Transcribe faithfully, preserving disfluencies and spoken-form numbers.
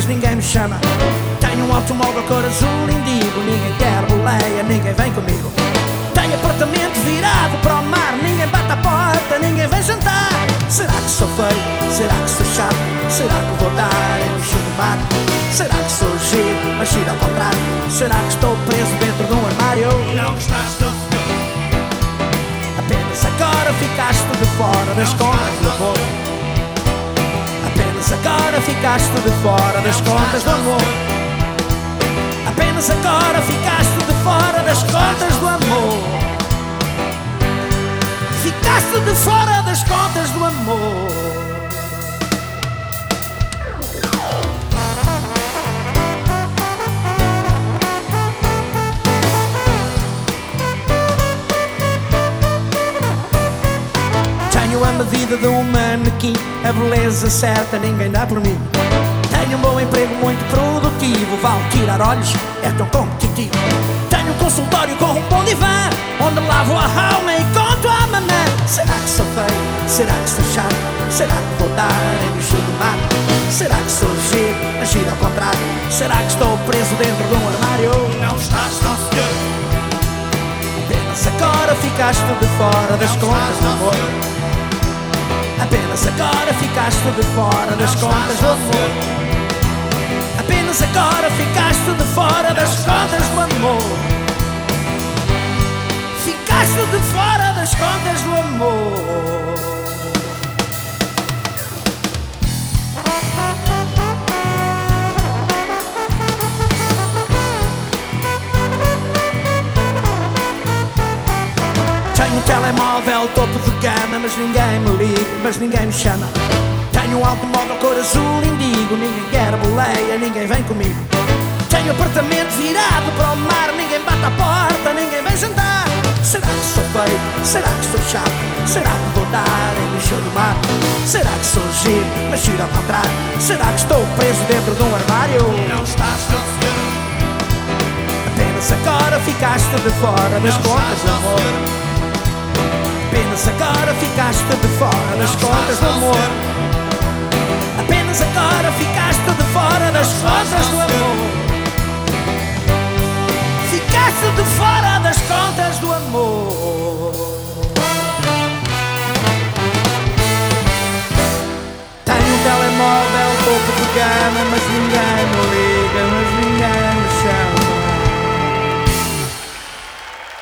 ninguém me chama. Tenho um automóvel cor azul indigo, ninguém quer boleia, ninguém vem comigo. Tenho apartamento virado para o mar, ninguém bate a porta, ninguém vem jantar. Será que sou feio? Será que sou chato? Será que vou dar em bicho do mar? Será que sou giro, mas giro ao contrário? Será que estou preso dentro de um armário? Não estás tão seguro. Apenas agora ficaste de fora das contas do amor. Apenas agora ficaste de fora das contas do amor. Apenas agora ficaste de fora das contas do amor. Ficaste de fora das contas do amor. Tenho a medida de um manequim, a beleza certa ninguém dá por mim. Tenho um bom emprego muito produtivo, vale tirar olhos, é tão competitivo. Tenho um consultório com um bom divã, onde lavo a alma e conto a mamã. Será que sou feio? Será que sou chato? Será que vou dar em bicho do mar? Será que sou giro, mas giro ao contrário? Será que estou preso dentro de um armário? Não estás tão seguro. Apenas agora ficaste de fora das contas do amor. Apenas agora ficaste de fora das contas do amor. Apenas agora ficaste de fora das contas do amor. Ficaste de fora das contas do amor. Tenho um telemóvel topo de gama, mas ninguém me liga, mas ninguém me chama. Tenho um automóvel cor azul indigo, ninguém quer boleia, ninguém vem comigo. Tenho apartamento virado para o mar, ninguém bate a porta, ninguém vem jantar. Será que sou feio? Será que sou chato? Será que vou dar em bicho do mar? Será que sou giro, mas giro ao contrário? Será que estou preso dentro de um armário? Não estás tão seguro. Apenas agora ficaste de fora das contas do amor. Apenas agora ficaste de fora das contas do amor. Apenas agora ficaste